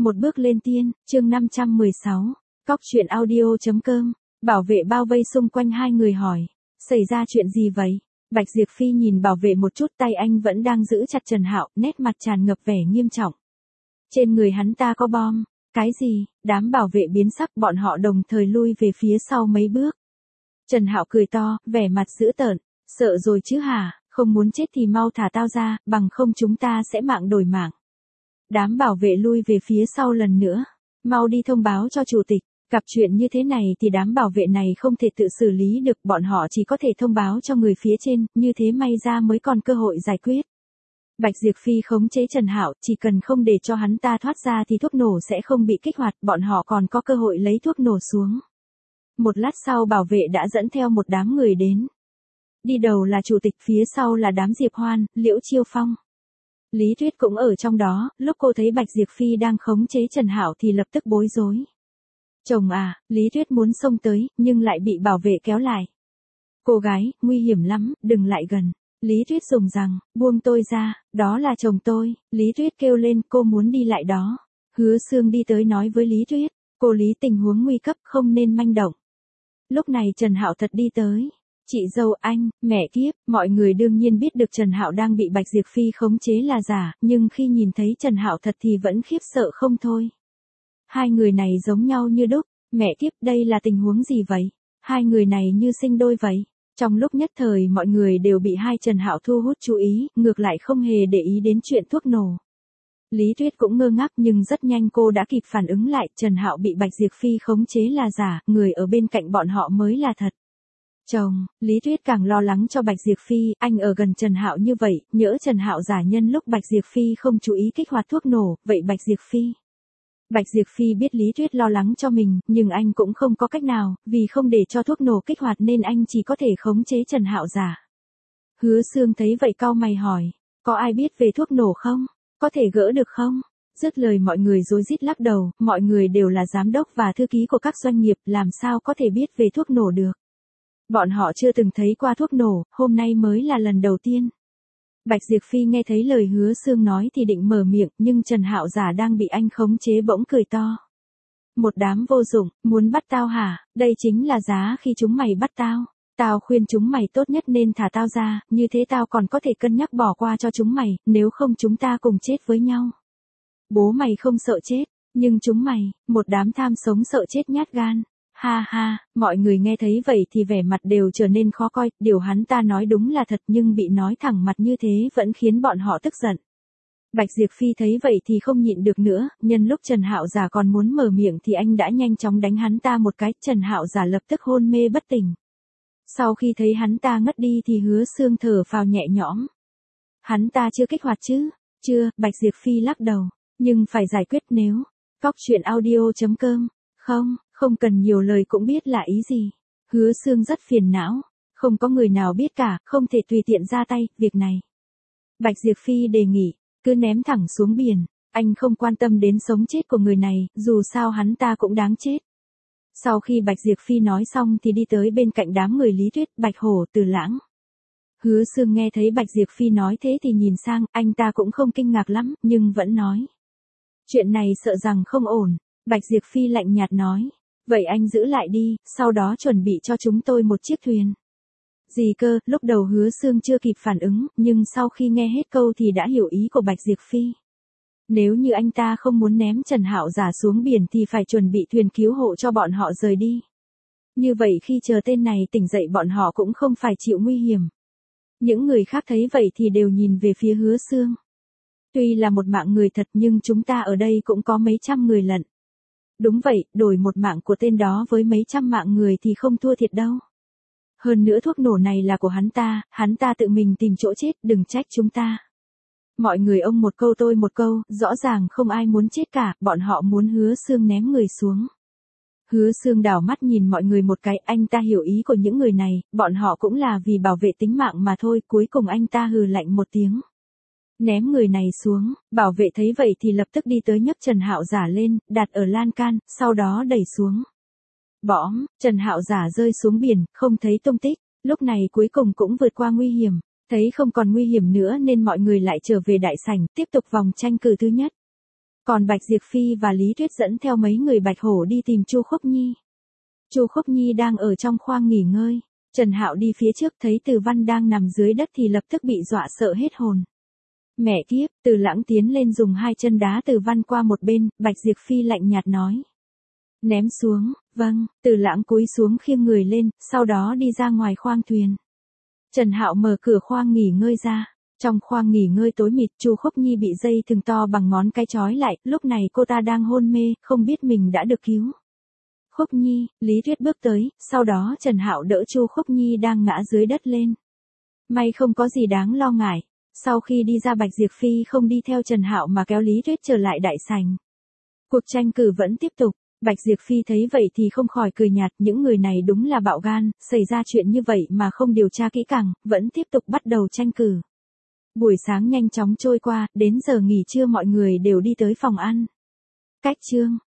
Một bước lên tiên, chương 516. Cóc truyện audio.com. Bảo vệ bao vây xung quanh hai người hỏi. Xảy ra chuyện gì vậy? Bạch Diệp Phi nhìn bảo vệ một chút, tay anh vẫn đang giữ chặt Trần Hạo, nét mặt tràn ngập vẻ nghiêm trọng. Trên người hắn ta có bom. Cái gì? Đám bảo vệ biến sắc, bọn họ đồng thời lui về phía sau mấy bước. Trần Hạo cười to, vẻ mặt dữ tợn. Sợ rồi chứ hả? Không muốn chết thì mau thả tao ra, bằng không chúng ta sẽ mạng đổi mạng. Đám bảo vệ lui về phía sau lần nữa. Mau đi thông báo cho chủ tịch. Gặp chuyện như thế này thì đám bảo vệ này không thể tự xử lý được, bọn họ chỉ có thể thông báo cho người phía trên, như thế may ra mới còn cơ hội giải quyết. Bạch Diệp Phi khống chế Trần Hạo, chỉ cần không để cho hắn ta thoát ra thì thuốc nổ sẽ không bị kích hoạt, bọn họ còn có cơ hội lấy thuốc nổ xuống. Một lát sau bảo vệ đã dẫn theo một đám người đến. Đi đầu là chủ tịch, phía sau là đám Diệp Hoan, Liễu Chiêu Phong. Lý Tuyết cũng ở trong đó, lúc cô thấy Bạch Diệp Phi đang khống chế Trần Hạo thì lập tức bối rối. Chồng à, Lý Tuyết muốn xông tới, nhưng lại bị bảo vệ kéo lại. Cô gái, nguy hiểm lắm, đừng lại gần. Lý Tuyết dùng rằng, buông tôi ra, đó là chồng tôi. Lý Tuyết kêu lên, cô muốn đi lại đó. Hứa Sương đi tới nói với Lý Tuyết, cô Lý, tình huống nguy cấp, không nên manh động. Lúc này Trần Hạo thật đi tới. Chị dâu anh, mẹ kiếp, mọi người đương nhiên biết được Trần Hạo đang bị Bạch Diệp Phi khống chế là giả, nhưng khi nhìn thấy Trần Hạo thật thì vẫn khiếp sợ không thôi. Hai người này giống nhau như đúc, mẹ kiếp, đây là tình huống gì vậy? Hai người này như sinh đôi vậy. Trong lúc nhất thời mọi người đều bị hai Trần Hạo thu hút chú ý, ngược lại không hề để ý đến chuyện thuốc nổ. Lý Tuyết cũng ngơ ngác nhưng rất nhanh cô đã kịp phản ứng lại, Trần Hạo bị Bạch Diệp Phi khống chế là giả, người ở bên cạnh bọn họ mới là thật. Chồng, Lý Tuyết càng lo lắng cho Bạch Diệp Phi, anh ở gần Trần Hạo như vậy, nhỡ Trần Hạo giả nhân lúc Bạch Diệp Phi không chú ý kích hoạt thuốc nổ, vậy Bạch Diệp Phi. Bạch Diệp Phi biết Lý Tuyết lo lắng cho mình, nhưng anh cũng không có cách nào, vì không để cho thuốc nổ kích hoạt nên anh chỉ có thể khống chế Trần Hạo giả. Hứa Sương thấy vậy cau mày hỏi, có ai biết về thuốc nổ không? Có thể gỡ được không? Dứt lời mọi người rối rít lắc đầu, mọi người đều là giám đốc và thư ký của các doanh nghiệp, làm sao có thể biết về thuốc nổ được. Bọn họ chưa từng thấy qua thuốc nổ, hôm nay mới là lần đầu tiên. Bạch Diệp Phi nghe thấy lời Hứa Sương nói thì định mở miệng, nhưng Trần Hạo giả đang bị anh khống chế bỗng cười to. Một đám vô dụng, muốn bắt tao hả? Đây chính là giá khi chúng mày bắt tao. Tao khuyên chúng mày tốt nhất nên thả tao ra, như thế tao còn có thể cân nhắc bỏ qua cho chúng mày, nếu không chúng ta cùng chết với nhau. Bố mày không sợ chết, nhưng chúng mày, một đám tham sống sợ chết nhát gan. Ha ha, mọi người nghe thấy vậy thì vẻ mặt đều trở nên khó coi, điều hắn ta nói đúng là thật nhưng bị nói thẳng mặt như thế vẫn khiến bọn họ tức giận. Bạch Diệp Phi thấy vậy thì không nhịn được nữa, nhân lúc Trần Hạo giả còn muốn mở miệng thì anh đã nhanh chóng đánh hắn ta một cái, Trần Hạo giả lập tức hôn mê bất tỉnh. Sau khi thấy hắn ta ngất đi thì Hứa Sương thở phào nhẹ nhõm. Hắn ta chưa kích hoạt chứ? Chưa, Bạch Diệp Phi lắc đầu, nhưng phải giải quyết nếu. Cóc truyện audio.com. Không cần nhiều lời cũng biết là ý gì. Hứa Sương rất phiền não. Không có người nào biết cả, không thể tùy tiện ra tay, việc này. Bạch Diệp Phi đề nghị, cứ ném thẳng xuống biển. Anh không quan tâm đến sống chết của người này, dù sao hắn ta cũng đáng chết. Sau khi Bạch Diệp Phi nói xong thì đi tới bên cạnh đám người Lý Tuyết, Bạch Hổ, Từ Lãng. Hứa Sương nghe thấy Bạch Diệp Phi nói thế thì nhìn sang, anh ta cũng không kinh ngạc lắm, nhưng vẫn nói. Chuyện này sợ rằng không ổn. Bạch Diệp Phi lạnh nhạt nói. Vậy anh giữ lại đi, sau đó chuẩn bị cho chúng tôi một chiếc thuyền. Gì cơ, lúc đầu Hứa Sương chưa kịp phản ứng, nhưng sau khi nghe hết câu thì đã hiểu ý của Bạch Diệp Phi. Nếu như anh ta không muốn ném Trần Hạo giả xuống biển thì phải chuẩn bị thuyền cứu hộ cho bọn họ rời đi. Như vậy khi chờ tên này tỉnh dậy bọn họ cũng không phải chịu nguy hiểm. Những người khác thấy vậy thì đều nhìn về phía Hứa Sương. Tuy là một mạng người thật nhưng chúng ta ở đây cũng có mấy trăm người lận. Đúng vậy, đổi một mạng của tên đó với mấy trăm mạng người thì không thua thiệt đâu. Hơn nữa thuốc nổ này là của hắn ta tự mình tìm chỗ chết, đừng trách chúng ta. Mọi người ông một câu tôi một câu, rõ ràng không ai muốn chết cả, bọn họ muốn Hứa Sương ném người xuống. Hứa Sương đảo mắt nhìn mọi người một cái, anh ta hiểu ý của những người này, bọn họ cũng là vì bảo vệ tính mạng mà thôi, cuối cùng anh ta hừ lạnh một tiếng. Ném người này xuống, bảo vệ thấy vậy thì lập tức đi tới nhấc Trần Hạo giả lên, đặt ở lan can, sau đó đẩy xuống. Bõm, Trần Hạo giả rơi xuống biển, không thấy tung tích, lúc này cuối cùng cũng vượt qua nguy hiểm, thấy không còn nguy hiểm nữa nên mọi người lại trở về đại sảnh, tiếp tục vòng tranh cử thứ nhất. Còn Bạch Diệp Phi và Lý Tuyết dẫn theo mấy người Bạch Hổ đi tìm Chu Khúc Nhi. Chu Khúc Nhi đang ở trong khoang nghỉ ngơi. Trần Hạo đi phía trước thấy Từ Văn đang nằm dưới đất thì lập tức bị dọa sợ hết hồn. Mẹ kiếp, Từ Lãng tiến lên dùng hai chân đá Từ Văn qua một bên, Bạch Diệp Phi lạnh nhạt nói. Ném xuống, vâng, Từ Lãng cúi xuống khiêng người lên, sau đó đi ra ngoài khoang thuyền. Trần Hạo mở cửa khoang nghỉ ngơi ra. Trong khoang nghỉ ngơi tối mịt, Chu Khúc Nhi bị dây thừng to bằng ngón cái trói lại, lúc này cô ta đang hôn mê, không biết mình đã được cứu. Khúc Nhi, Lý Tuyết bước tới, sau đó Trần Hạo đỡ Chu Khúc Nhi đang ngã dưới đất lên. May không có gì đáng lo ngại. Sau khi đi ra, Bạch Diệp Phi không đi theo Trần Hạo mà kéo Lý Tuyết trở lại đại sảnh. Cuộc tranh cử vẫn tiếp tục. Bạch Diệp Phi thấy vậy thì không khỏi cười nhạt, những người này đúng là bạo gan, xảy ra chuyện như vậy mà không điều tra kỹ càng, vẫn tiếp tục bắt đầu tranh cử. Buổi sáng nhanh chóng trôi qua, đến giờ nghỉ trưa mọi người đều đi tới phòng ăn. Cách chương